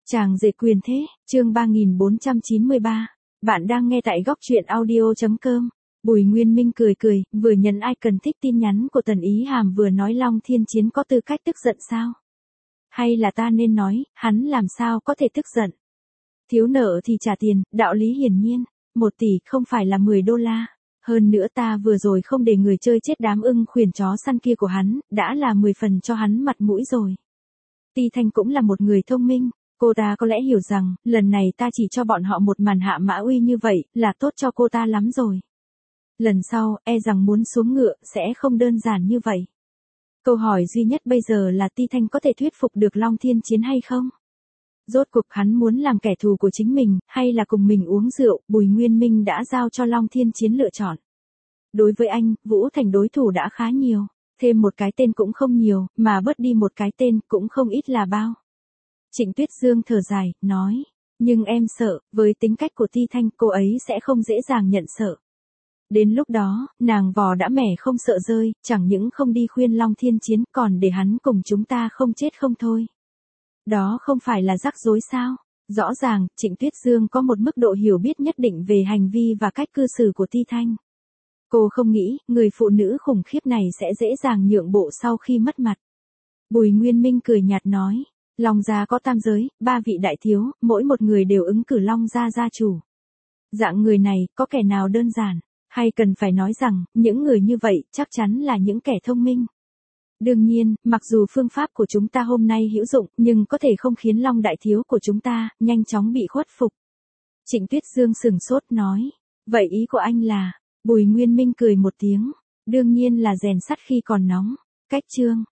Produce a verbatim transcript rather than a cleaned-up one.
Chàng rể quyền thế, chương ba nghìn bốn trăm chín mươi ba. Bạn đang nghe tại góc truyện audio chấm com. Bùi Nguyên Minh cười cười, vừa nhận icon thích tin nhắn của Tần Ý Hàm vừa nói Long Thiên Chiến có tư cách tức giận sao? Hay là ta nên nói, hắn làm sao có thể tức giận? Thiếu nợ thì trả tiền, đạo lý hiển nhiên, một tỷ không phải là mười đô la. Hơn nữa ta vừa rồi không để người chơi chết đám ưng khuyển chó săn kia của hắn, đã là mười phần cho hắn mặt mũi rồi. Ti Thanh cũng là một người thông minh. Cô ta có lẽ hiểu rằng, lần này ta chỉ cho bọn họ một màn hạ mã uy như vậy, là tốt cho cô ta lắm rồi. Lần sau, e rằng muốn xuống ngựa, sẽ không đơn giản như vậy. Câu hỏi duy nhất bây giờ là Ti Thanh có thể thuyết phục được Long Thiên Chiến hay không? Rốt cuộc hắn muốn làm kẻ thù của chính mình, hay là cùng mình uống rượu, Bùi Nguyên Minh đã giao cho Long Thiên Chiến lựa chọn. Đối với anh, Vũ Thành đối thủ đã khá nhiều, thêm một cái tên cũng không nhiều, mà bớt đi một cái tên cũng không ít là bao. Trịnh Tuyết Dương thở dài, nói, nhưng em sợ, với tính cách của Ti Thanh cô ấy sẽ không dễ dàng nhận sợ. Đến lúc đó, nàng vò đã mẻ không sợ rơi, chẳng những không đi khuyên Long Thiên Chiến còn để hắn cùng chúng ta không chết không thôi. Đó không phải là rắc rối sao? Rõ ràng, Trịnh Tuyết Dương có một mức độ hiểu biết nhất định về hành vi và cách cư xử của Ti Thanh. Cô không nghĩ, người phụ nữ khủng khiếp này sẽ dễ dàng nhượng bộ sau khi mất mặt. Bùi Nguyên Minh cười nhạt nói. Long gia có tam giới, ba vị đại thiếu, mỗi một người đều ứng cử Long gia gia chủ. Dạng người này, có kẻ nào đơn giản, hay cần phải nói rằng, những người như vậy, chắc chắn là những kẻ thông minh. Đương nhiên, mặc dù phương pháp của chúng ta hôm nay hữu dụng, nhưng có thể không khiến Long đại thiếu của chúng ta, nhanh chóng bị khuất phục. Trịnh Tuyết Dương sừng sốt nói, vậy ý của anh là, Bùi Nguyên Minh cười một tiếng, đương nhiên là rèn sắt khi còn nóng, cách chương.